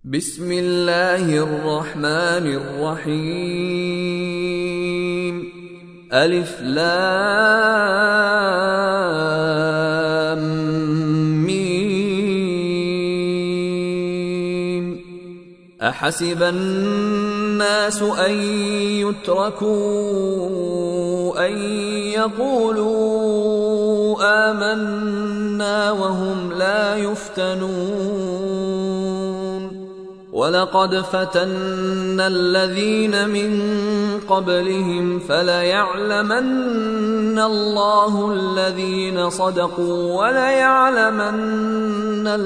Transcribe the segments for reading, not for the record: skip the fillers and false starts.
بسم الله الرحمن الرحيم. ألف لام ميم. أحسب الناس أن يتركوا أن يقولوا آمنا وهم لا يفتنون. ولقد فتنا الذين من قبلهم فليعلمن الله الذين صدقوا وليعلمن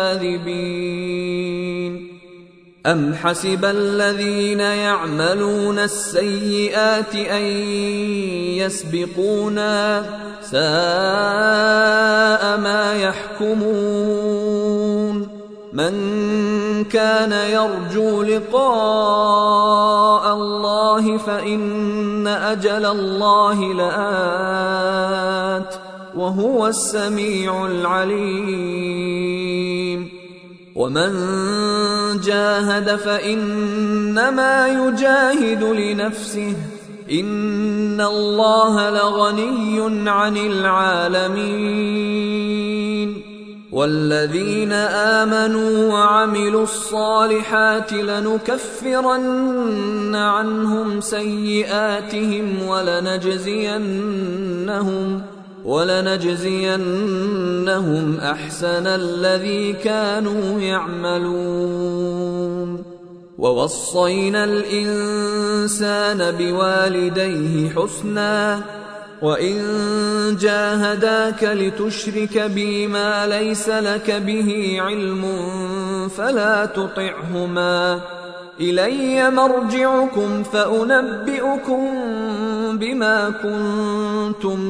الكاذبين. أم حسب الذين يعملون السيئات أن يسبقونا ساء ما يحكمون. من كان يرجو لقاء الله فإن أجل الله لآت وهو السميع العليم. ومن جاهد فإنما يجاهد لنفسه إن الله لغني عن العالمين. والذين آمنوا وعملوا الصالحات لنكفرن عنهم سيئاتهم ولنجزينهم أحسن الذي كانوا يعملون. ووصينا الإنسان بوالديه حسنا وإن جاهداك لتشرك بي ما ليس لك به علم فلا تطعهما. إلي مرجعكم فأنبئكم بما كنتم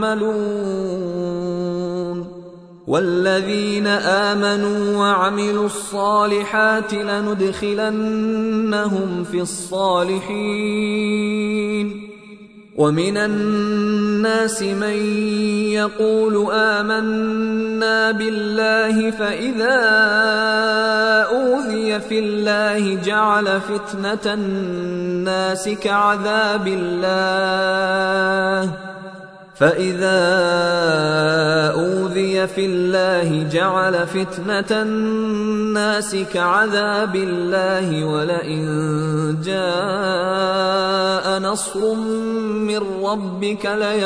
تعملون. والذين آمنوا وعملوا الصالحات لندخلنهم في الصالحين. ومن الناس من يقول آمنا بالله فإذا أوذي في الله جعل فتنة الناس كعذاب الله ولئن جاء نصر من ربك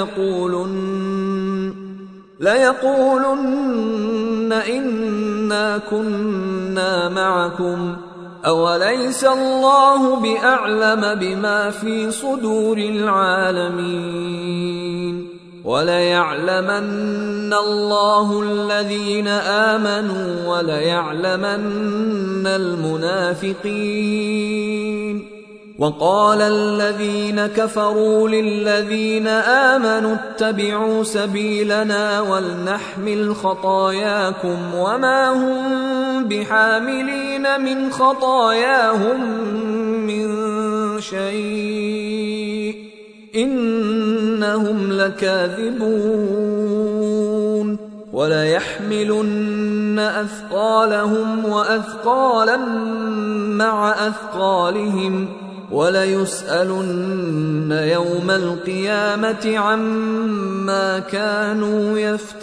ليقولن إنا كنا معكم أوليس الله بأعلم بما في صدور العالمين. وليعلمن الله الذين آمنوا وليعلمن المنافقين. وقال الذين كفروا للذين آمنوا اتبعوا سبيلنا ولنحمل خطاياكم وما هم بحاملين من خطاياهم من شيء إنهم لكاذبون. وليحملن أثقالهم وأثقالا مع أثقالهم وليسألن يوم القيامة عما كانوا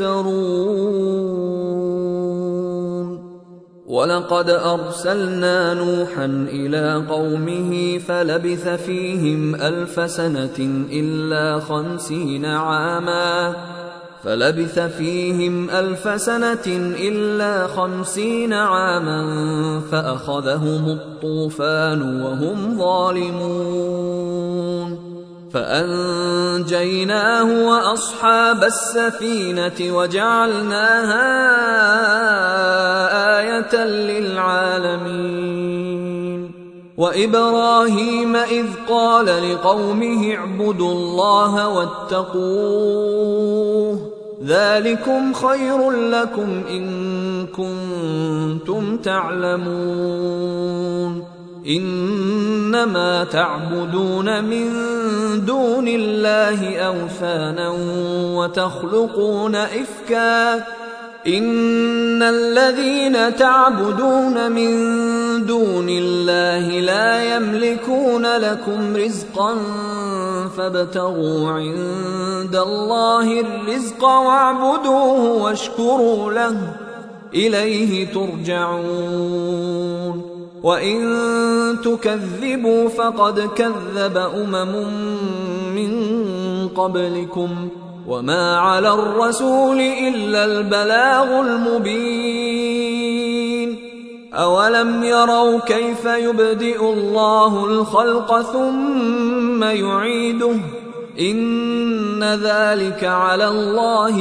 يفترون. ولقد أرسلنا نوحا إلى قومه فلبث فيهم ألف سنة إلا 50 عاما فأخذهم الطوفان وهم ظالمون. فأنجيناه وأصحاب السفينة وجعلناها آية للعالمين. وإبراهيم إذ قال لقومه اعبدوا الله واتقوه ذلكم خير لكم إن كنتم تعلمون. إنما تعبدون من دون الله أوثانا وتخلقون إفكا إن الذين تعبدون من دون الله لا يملكون لكم رزقا فابتغوا عند الله الرزق واعبدوه واشكروا له إليه ترجعون وإن تكذبوا فقد كذب من قبلكم وما على الرسول إلا البلاغ المبين أولم يروا كيف يبدئ الله الخلق ثم يعيده إن ذلك على الله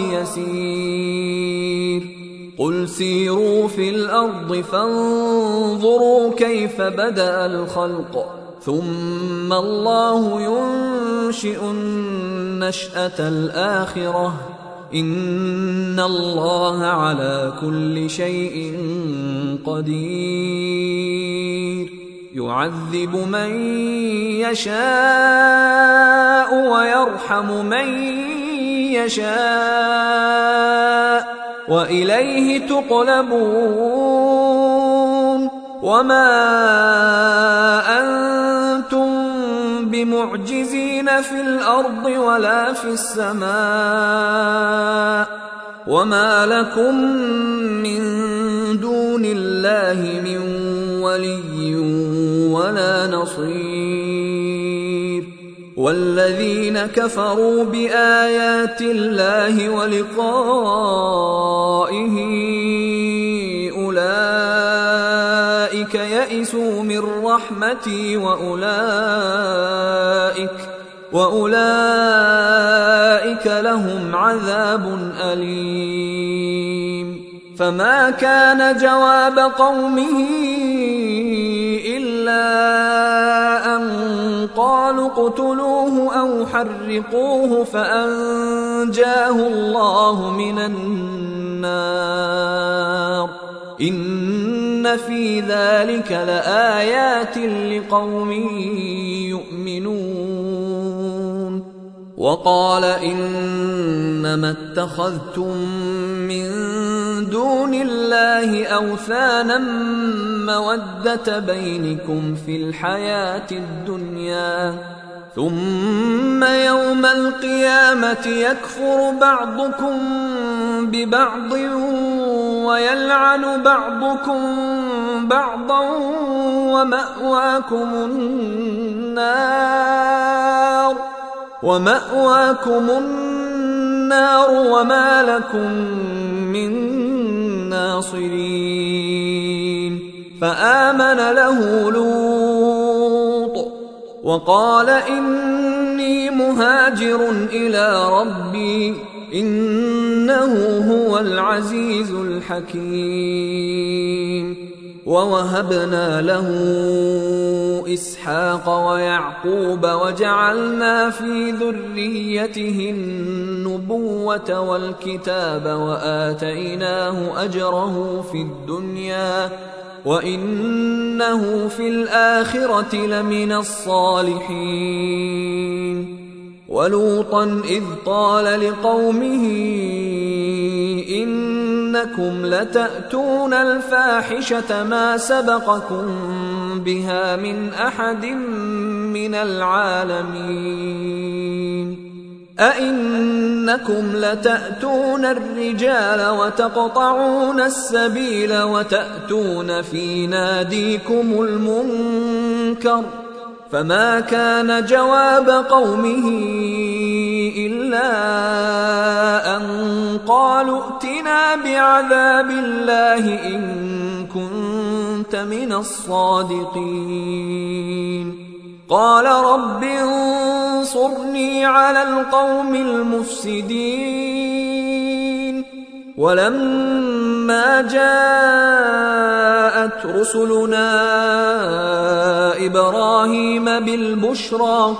يسير قل سيروا في الأرض فانظروا كيف بدأ الخلق ثم الله ينشئ النشأة الآخرة إن الله على كل شيء قدير يعذب من يشاء ويرحم من يشاء وإليه تقلبون وما أنتم بمعجزين في الأرض ولا في السماء وما لكم من دون الله من ولي ولا نصير والذين كفروا بآيات الله ولقائه أولئك يئسوا من رحمتي وأولئك لهم عذاب أليم فما كان جواب قومه إلا أن قالوا اقتلوه أو حرقوه فأنجاه الله من النار إن في ذلك لآيات لقوم يؤمنون وقال إنما اتخذتم من دون الله أوثانا مودة بينكم في الحياة الدنيا ثم يوم القيامة يكفر بعضكم ببعض ويلعن بعضكم بعضا ومأواكم النار وما لكم من ناصرين فآمن له لوط وقال إني مهاجر إلى ربي إنه هو العزيز الحكيم ووهبنا له إسحاق ويعقوب وجعلنا في ذريته النبوة والكتاب وآتيناه أجره في الدنيا وإنه في الآخرة لمن الصالحين ولوطا إذ قال لقومه إنكم لتأتون الفاحشة ما سبقكم بها من أحد من العالمين أئنكم لتأتون الرجال وتقطعون السبيل وتأتون في ناديكم المنكر فما كان جواب قومه إلا أن قالوا ائتنا بعذاب الله إن كنت من الصادقين قال رب انصرني على القوم المفسدين ولما جاءت رسلنا إبراهيم بالبشرى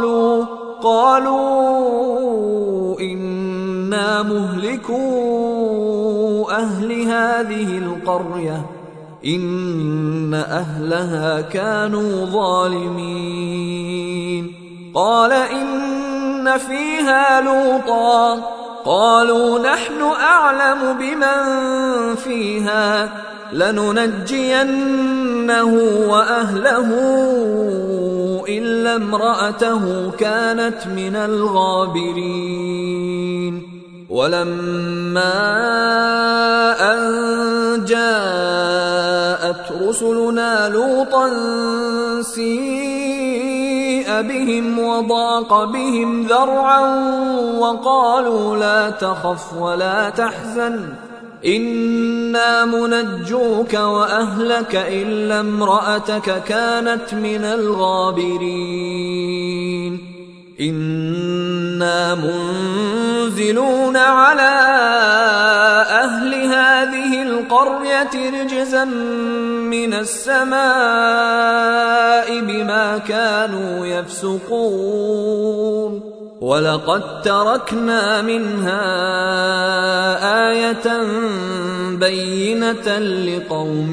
قالوا إنا مهلكو أهل هذه القرية إن أهلها كانوا ظالمين قال إن فيها لوطا قالوا نحن أعلم بمن فيها لننجينه وأهله إلا امرأته كانت من الغابرين. ولما أن جاءت رسلنا لوطا سيء بهم وضاق بهم ذرعا وقالوا لا تخف ولا تحزن إنا منجوك وأهلك إلا امرأتك كانت من الغابرين. إنا منزلون على أهل هذه القرية رجزا من السماء بما كانوا يفسقون ولقد تركنا منها آية بينة لقوم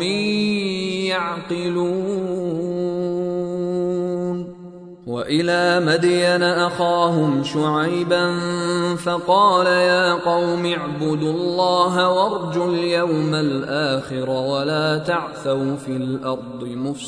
يعقلون. وإلى مدين أخاهم شعيبا فقال يا قوم اعبدوا الله وارجوا اليوم الآخر ولا تعثوا في الأرض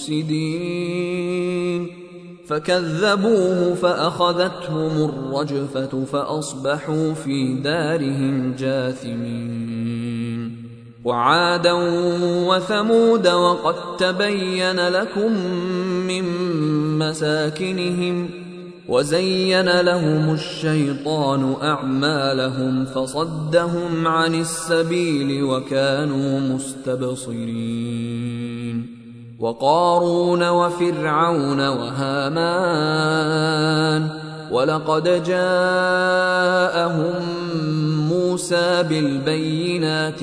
مفسدين. فكذبوه فأخذتهم الرجفة فأصبحوا في دارهم جاثمين. وعادا وثمود وقد تبين لكم من مساكنهم وزين لهم الشيطان أعمالهم فصدهم عن السبيل وكانوا مستبصرين. وقارون وفرعون وهامان ولقد جاءهم موسى بالبينات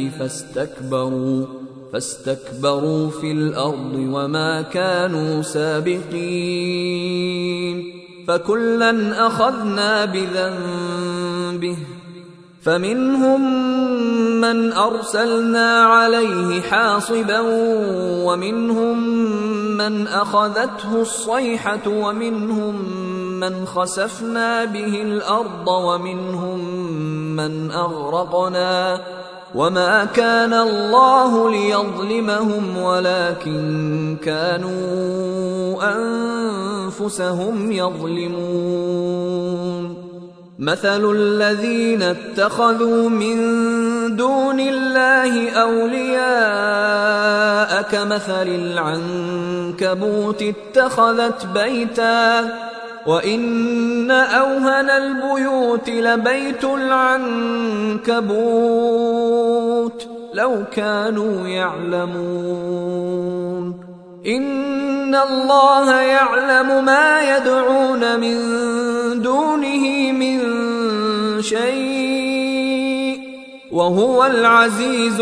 فاستكبروا في الأرض وما كانوا سابقين. فكلا أخذنا بذنبه فمنهم من أرسلنا عليه حاصبا ومنهم من أخذته الصيحة ومنهم من خسفنا به الأرض ومنهم من أغرقنا وما كان الله ليظلمهم ولكن كانوا أنفسهم يظلمون. مثل الذين اتخذوا من دون الله أولياء كمثل العنكبوت اتخذت بيتا وإن أوهن البيوت لبيت العنكبوت لو كانوا يعلمون. إن الله يعلم ما يدعون من دونه من شيء وهو العزيز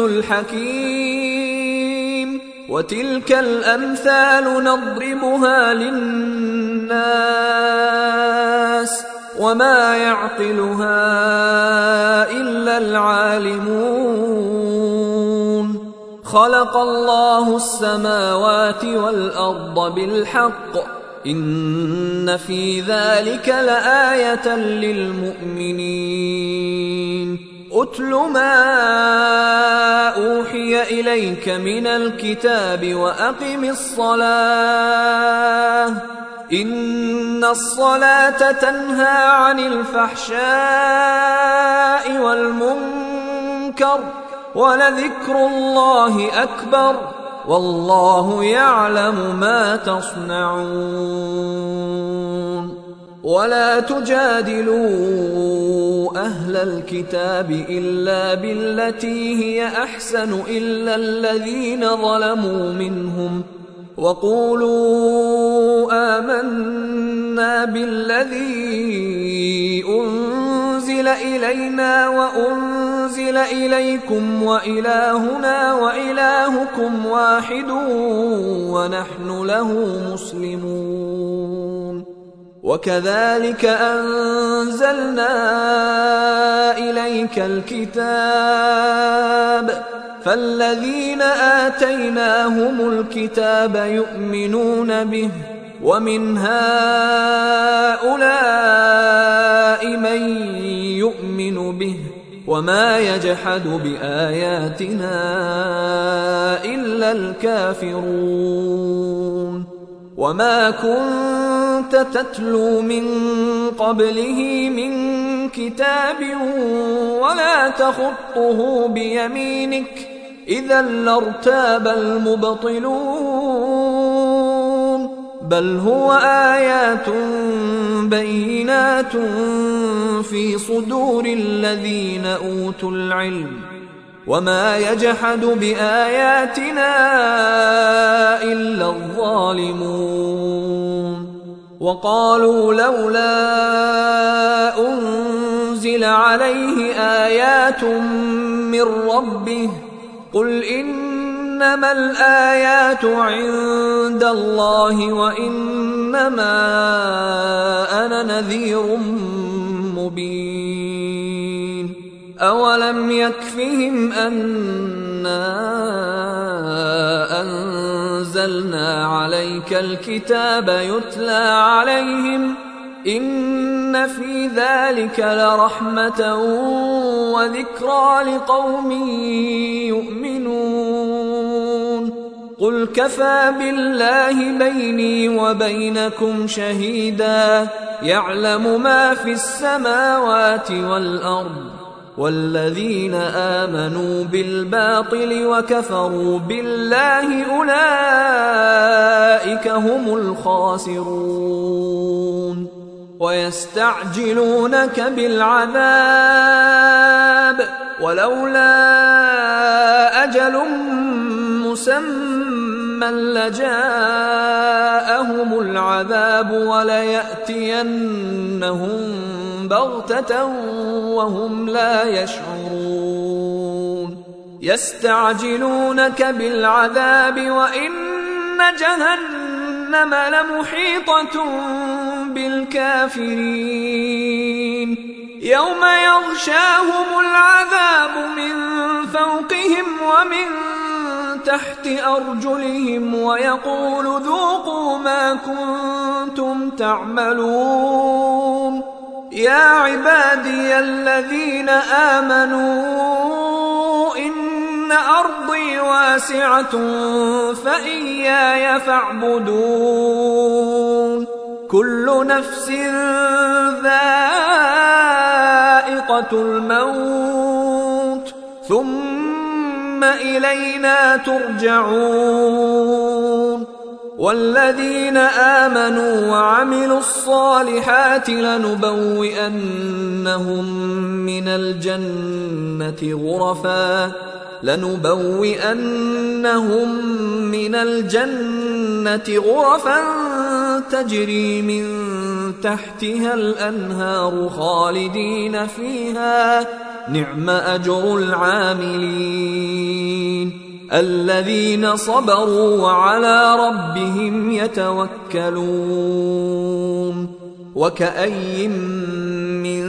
الحكيم. وتلك الأمثال نضربها للناس وما يعقلها إلا العالمون. خلق الله السماوات والأرض بالحق إن في ذلك لآية للمؤمنين. أتل ما أوحي إليك من الكتاب وأقم الصلاة إن الصلاة تنهى عن الفحشاء والمنكر ولذكر الله أكبر والله يعلم ما تصنعون. ولا تجادلوا أهل الكتاب إلا بالتي هي أحسن إلا الذين ظلموا منهم وقولوا آمنا بالذي أنزل إلينا وأنزل إليكم وإلهنا وإلهكم واحد ونحن له مسلمون. وكذلك أنزلنا إليك الكتاب فالذين آتيناهم الكتاب يؤمنون به ومن هؤلاء من يؤمن به وما يجحد بآياتنا إلا الكافرون وما كنت تتلو من قبله من كتاب ولا تخطه بيمينك إذا لارتاب المبطلون بل هو آيات بينات في صدور الذين أوتوا العلم وما يجحد بآياتنا إلا الظالمون وقالوا لولا أنزل عليه آيات من ربه قل إنما الآيات عند الله وإنما أنا نذير مبين أولم يكفهم أنا أنزلنا عليك الكتاب يتلى عليهم إن في ذلك لرحمة وذكرى لقوم يؤمنون قل كفى بالله بيني وبينكم شهيدا يعلم ما في السماوات والأرض والذين آمنوا بالباطل وكفروا بالله أولئك هم الخاسرون ويستعجلونك بالعذاب ولولا أجل مسمى لجاءهم العذاب وليأتينهم بغتة وهم لا يشعرون يستعجلونك بالعذاب وإن جهنم لمحيطة بالكافرين يوم يغشاهم العذاب من فوقهم ومن تحت أرجلهم ويقول ذوقوا ما كنتم تعملون يا عبادي الذين آمنوا إن أرضي واسعة فإياي فاعبدون كل نفس ذائقة الموت ثم إلينا ترجعون والذين آمنوا وعملوا الصالحات لنبوئنهم من الجنة غرفا تجري من تحتها الأنهار خالدين فيها نعم أجر العاملين الذين صبروا وعلى ربهم يتوكلون وكأي من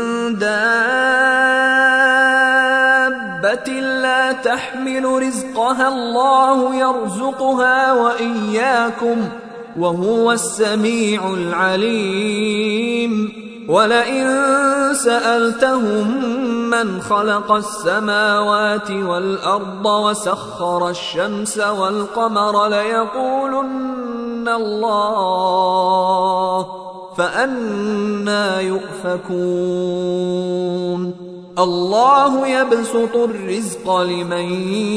دابة لا تحمل رزقها الله يرزقها وإياكم وهو السميع العليم ولئن سألتهم من خلق السماوات والأرض وسخر الشمس والقمر ليقولن الله فأنى يؤفكون الله يبسط الرزق لمن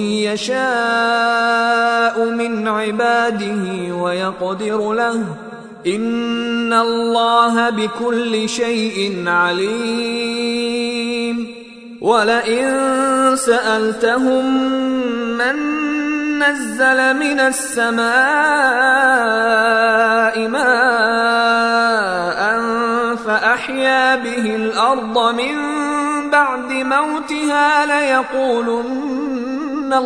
يشاء من عباده ويقدر له إن الله بكل شيء عليم ولئن سألتهم من نزل من السماء ماء فأحيا به الأرض من بعد موتها ليقولن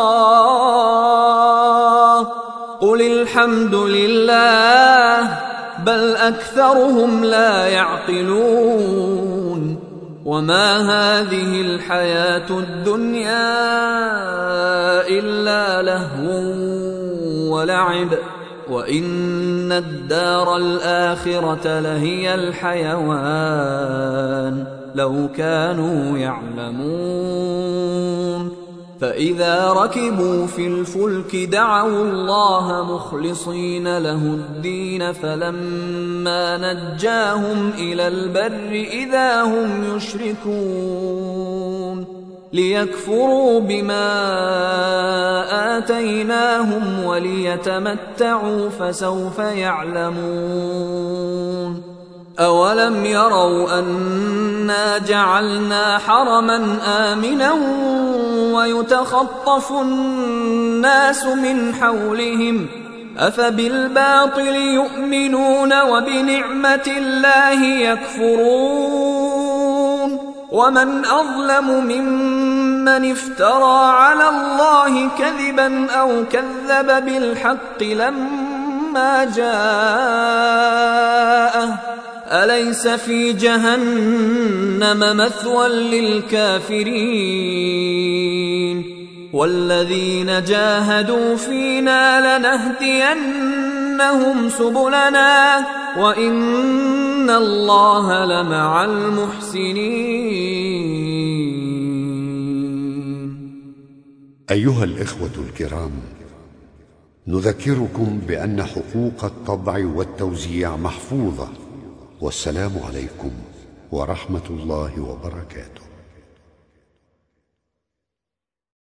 الله قل الحمد لله بل أكثرهم لا يعقلون وما هذه الحياة الدنيا إلا لهو ولعب وإن الدار الآخرة لهي الحيوان لو كانوا يعلمون. فإذا ركبوا في الفلك دعوا الله مخلصين له الدين فلما نجاهم إلى البر إذا هم يشركون ليكفروا بما آتيناهم وليتمتعوا فسوف يعلمون. أولم يروا أنا جعلنا حرما آمنا ويتخطف الناس من حولهم أفبالباطل يؤمنون وبنعمة الله يكفرون. ومن أظلم ممن افترى على الله كذبا أو كذب بالحق لما جاءه أليس في جهنم مثوى للكافرين. والذين جاهدوا فينا لنهدينهم سبلنا وإن الله لمع المحسنين. أيها الإخوة الكرام، نذكركم بأن حقوق الطبع والتوزيع محفوظة. والسلام عليكم ورحمة الله وبركاته.